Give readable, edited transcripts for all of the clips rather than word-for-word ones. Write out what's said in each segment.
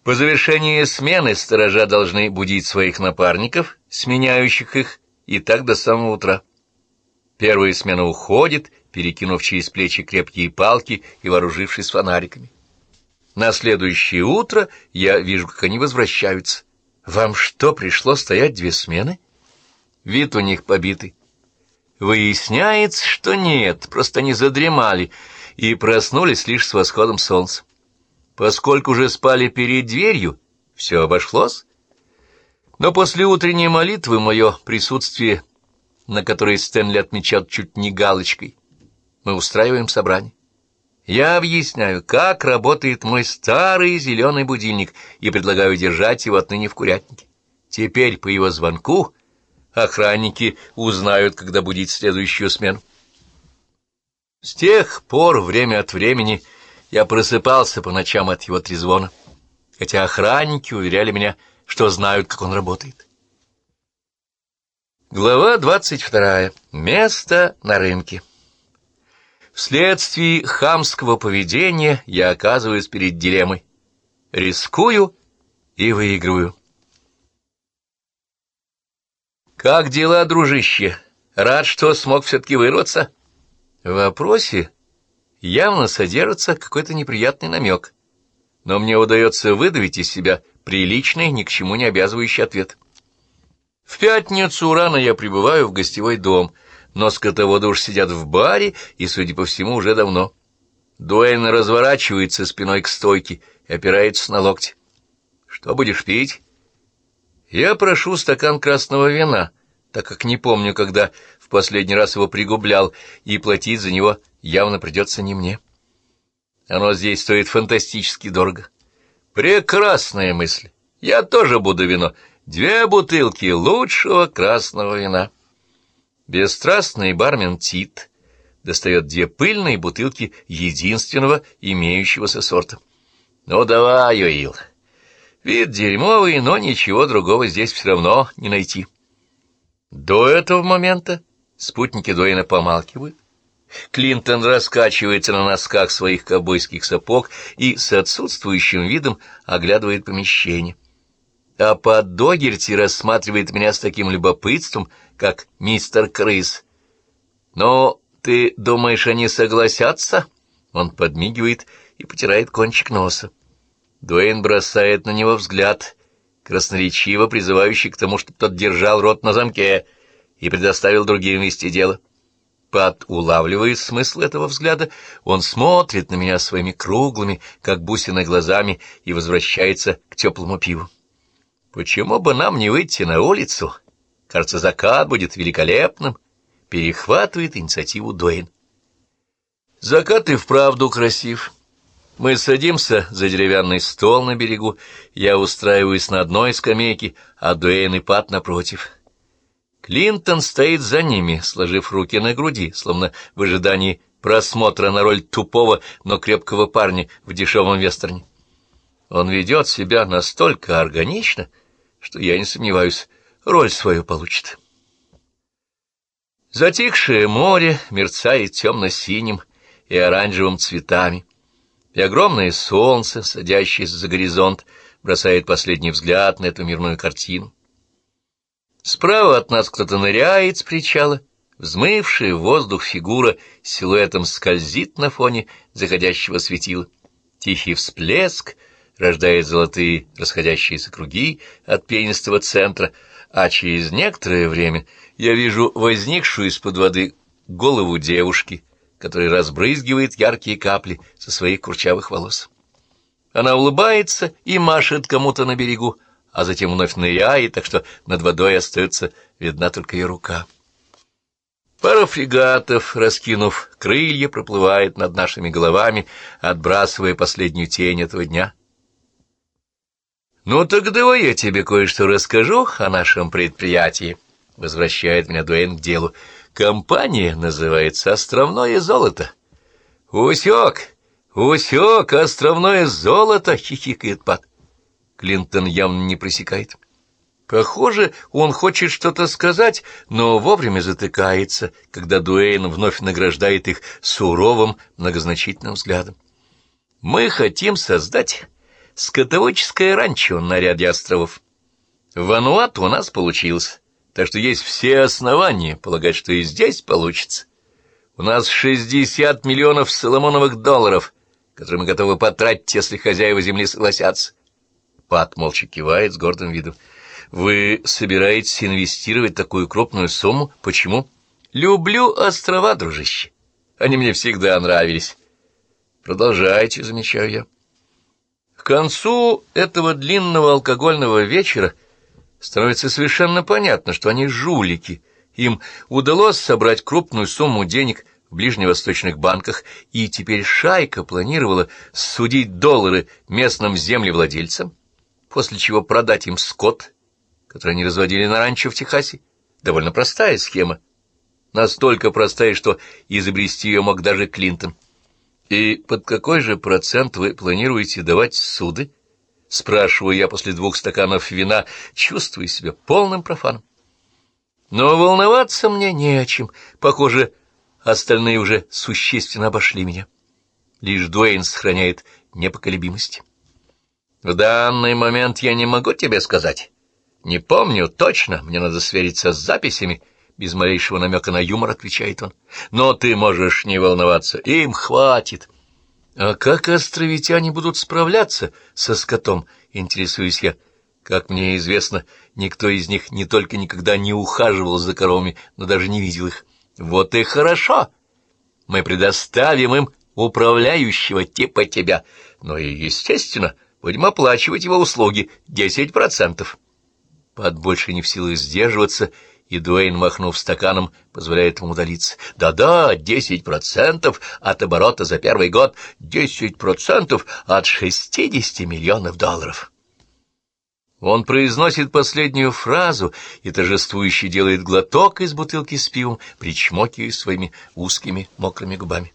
По завершении смены сторожа должны будить своих напарников, сменяющих их, и так до самого утра. Первая смена уходит, перекинув через плечи крепкие палки и вооружившись фонариками. На следующее утро я вижу, как они возвращаются. Вам что, пришлось стоять 2 смены? Вид у них побитый. Выясняется, что нет, просто они задремали и проснулись лишь с восходом солнца. Поскольку уже спали перед дверью, все обошлось. Но после утренней молитвы мое присутствие, на которой Стэнли отмечал чуть не галочкой, мы устраиваем собрание. Я объясняю, как работает мой старый зеленый будильник, и предлагаю держать его отныне в курятнике. Теперь по его звонку охранники узнают, когда будить следующую смену. С тех пор время от времени я просыпался по ночам от его трезвона, хотя охранники уверяли меня, что знают, как он работает. Глава 22. Место на рынке. Вследствие хамского поведения я оказываюсь перед дилеммой. Рискую и выигрываю. «Как дела, дружище? Рад, что смог все-таки вырваться?» В вопросе явно содержится какой-то неприятный намек, но мне удается выдавить из себя приличный, ни к чему не обязывающий ответ. В пятницу рано я прибываю в гостевой дом, но скотоводы уж сидят в баре и, судя по всему, уже давно. Дуэйн разворачивается спиной к стойке и опирается на локти. «Что будешь пить?» Я прошу стакан красного вина, так как не помню, когда в последний раз его пригублял, и платить за него явно придется не мне. Оно здесь стоит фантастически дорого. Прекрасная мысль. Я тоже буду вино. 2 бутылки лучшего красного вина. Бесстрастный бармен Тит достает 2 пыльные бутылки единственного имеющегося сорта. «Ну давай, Уилл. Вид дерьмовый, но ничего другого здесь все равно не найти». До этого момента спутники Дуэйна помалкивают. Клинтон раскачивается на носках своих ковбойских сапог и с отсутствующим видом оглядывает помещение. А под Догерти рассматривает меня с таким любопытством, как мистер Крыс. «Но ты думаешь, они согласятся?» Он подмигивает и потирает кончик носа. Дуэйн бросает на него взгляд, красноречиво призывающий к тому, чтобы тот держал рот на замке и предоставил другим вести дело. Пат улавливает смысл этого взгляда, он смотрит на меня своими круглыми, как бусины, глазами и возвращается к теплому пиву. «Почему бы нам не выйти на улицу? Кажется, закат будет великолепным», — перехватывает инициативу Дуэйн. Закат и вправду красив. Мы садимся за деревянный стол на берегу, я устраиваюсь на одной скамейке, а Дуэйн и Пат напротив. Клинтон стоит за ними, сложив руки на груди, словно в ожидании просмотра на роль тупого, но крепкого парня в дешевом вестерне. Он ведет себя настолько органично, что я не сомневаюсь, роль свою получит. Затихшее море мерцает темно-синим и оранжевым цветами, и огромное солнце, садящееся за горизонт, бросает последний взгляд на эту мирную картину. Справа от нас кто-то ныряет с причала, взмывшая в воздух фигура силуэтом скользит на фоне заходящего светила. Тихий всплеск рождает золотые расходящиеся круги от пенистого центра, а через некоторое время я вижу возникшую из-под воды голову девушки, которая разбрызгивает яркие капли со своих курчавых волос. Она улыбается и машет кому-то на берегу, а затем вновь ныряет, так что над водой остается видна только ее рука. Пара фрегатов, раскинув крылья, проплывает над нашими головами, отбрасывая последнюю тень этого дня. «Ну так давай я тебе кое-что расскажу о нашем предприятии», — возвращает меня Дуэйн к делу. «Компания называется «Островное золото». «Усек, усек, островное золото!» — хихикает Пат. Клинтон явно не пресекает. Похоже, он хочет что-то сказать, но вовремя затыкается, когда Дуэйн вновь награждает их суровым, многозначительным взглядом. «Мы хотим создать скотоводческое ранчо на ряде островов. В Вануату у нас получилось, так что есть все основания полагать, что и здесь получится. У нас 60 миллионов соломоновых долларов, которые мы готовы потратить, если хозяева земли согласятся. Пат молча кивает с гордым видом. Вы собираетесь инвестировать такую крупную сумму? Почему? Люблю острова, дружище. Они мне всегда нравились. Продолжайте, замечаю я. К концу этого длинного алкогольного вечера становится совершенно понятно, что они жулики. Им удалось собрать крупную сумму денег в ближневосточных банках, и теперь шайка планировала судить доллары местным землевладельцам, после чего продать им скот, который они разводили на ранчо в Техасе. Довольно простая схема. Настолько простая, что изобрести ее мог даже Клинтон. И под какой же процент вы планируете давать суды? Спрашиваю я после 2 стаканов вина, чувствуя себя полным профаном. Но волноваться мне не о чем. Похоже, остальные уже существенно обошли меня. Лишь Дуэйн сохраняет непоколебимость. В данный момент я не могу тебе сказать. Не помню точно, мне надо свериться с записями. Без малейшего намека на юмор отвечает он. Но ты можешь не волноваться, им хватит. А как островитяне будут справляться со скотом, интересуюсь я. Как мне известно, никто из них не только никогда не ухаживал за коровами, но даже не видел их. Вот и хорошо. Мы предоставим им управляющего типа тебя, но и, естественно, будем оплачивать его услуги 10%. Пат больше не в силах сдерживаться, и Дуэйн, махнув стаканом, позволяет ему удалиться. Да-да, 10% от оборота за первый год, 10% от 60 миллионов долларов. Он произносит последнюю фразу и торжествующе делает глоток из бутылки с пивом, причмокивая своими узкими мокрыми губами.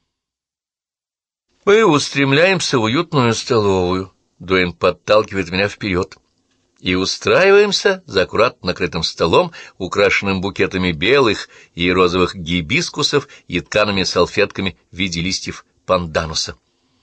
Мы устремляемся в уютную столовую. Дуэйн подталкивает меня вперед. И устраиваемся за аккуратно накрытым столом, украшенным букетами белых и розовых гибискусов и ткаными салфетками в виде листьев пандануса.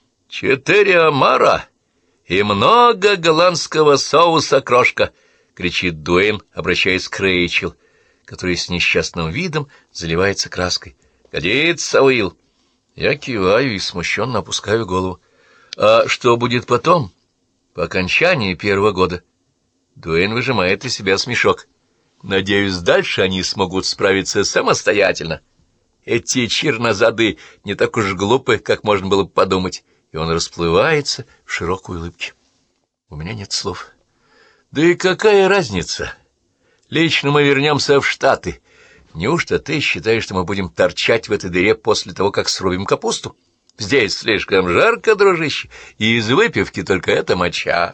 4 омара и много голландского соуса крошка, — кричит Дуэйн, обращаясь к Рэйчел, которая с несчастным видом заливается краской. — Годится, Уилл. Я киваю и смущенно опускаю голову. — А что будет потом, по окончании первого года? Дуэйн выжимает из себя смешок. Надеюсь, дальше они смогут справиться самостоятельно. Эти чернозады не так уж глупы, как можно было бы подумать. И он расплывается в широкой улыбке. У меня нет слов. Да и какая разница? Лично мы вернемся в Штаты. Неужто ты считаешь, что мы будем торчать в этой дыре после того, как срубим капусту? Здесь слишком жарко, дружище, и из выпивки только эта моча.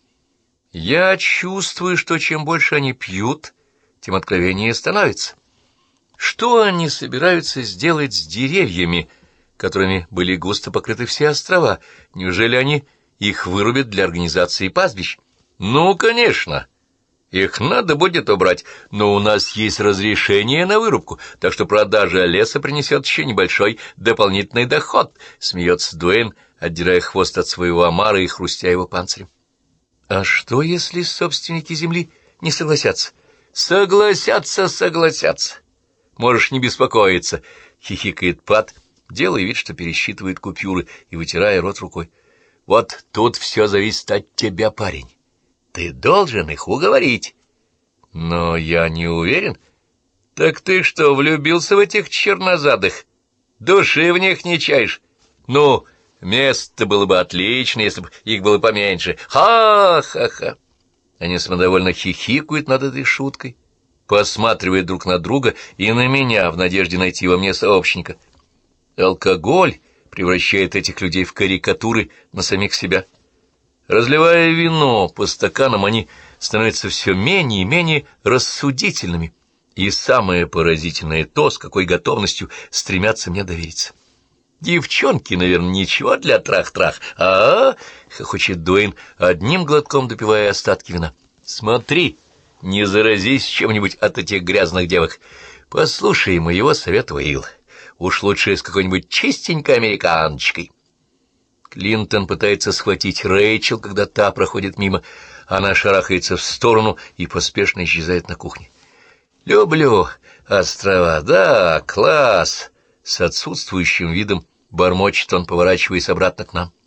Я чувствую, что чем больше они пьют, тем откровеннее становится. Что они собираются сделать с деревьями, которыми были густо покрыты все острова? Неужели они их вырубят для организации пастбищ? Ну, конечно, их надо будет убрать, но у нас есть разрешение на вырубку, так что продажа леса принесет еще небольшой дополнительный доход, — смеется Дуэйн, отдирая хвост от своего омара и хрустя его панцирем. А что, если собственники земли не согласятся? Согласятся, согласятся. Можешь не беспокоиться, — хихикает Пат, делая вид, что пересчитывает купюры и вытирая рот рукой. Вот тут все зависит от тебя, парень. Ты должен их уговорить. Но я не уверен. Так ты что, влюбился в этих чернозадых? Души в них не чаешь? Ну, место было бы отлично, если бы их было поменьше. Ха-ха-ха. Они самодовольно хихикают над этой шуткой, посматривают друг на друга и на меня в надежде найти во мне сообщника. Алкоголь превращает этих людей в карикатуры на самих себя. Разливая вино по стаканам, они становятся все менее и менее рассудительными. И самое поразительное то, с какой готовностью стремятся мне довериться. Девчонки, наверное, ничего для трах-трах, хохочет Дуэйн, одним глотком допивая остатки вина. Смотри, не заразись чем-нибудь от этих грязных девок. Послушай моего совета, Уилл. Уж лучше с какой-нибудь чистенькой американочкой. К Линтон пытается схватить Рэйчел, когда та проходит мимо. Она шарахается в сторону и поспешно исчезает на кухне. «Люблю острова, да, класс!» С отсутствующим видом бормочет он, поворачиваясь обратно к нам.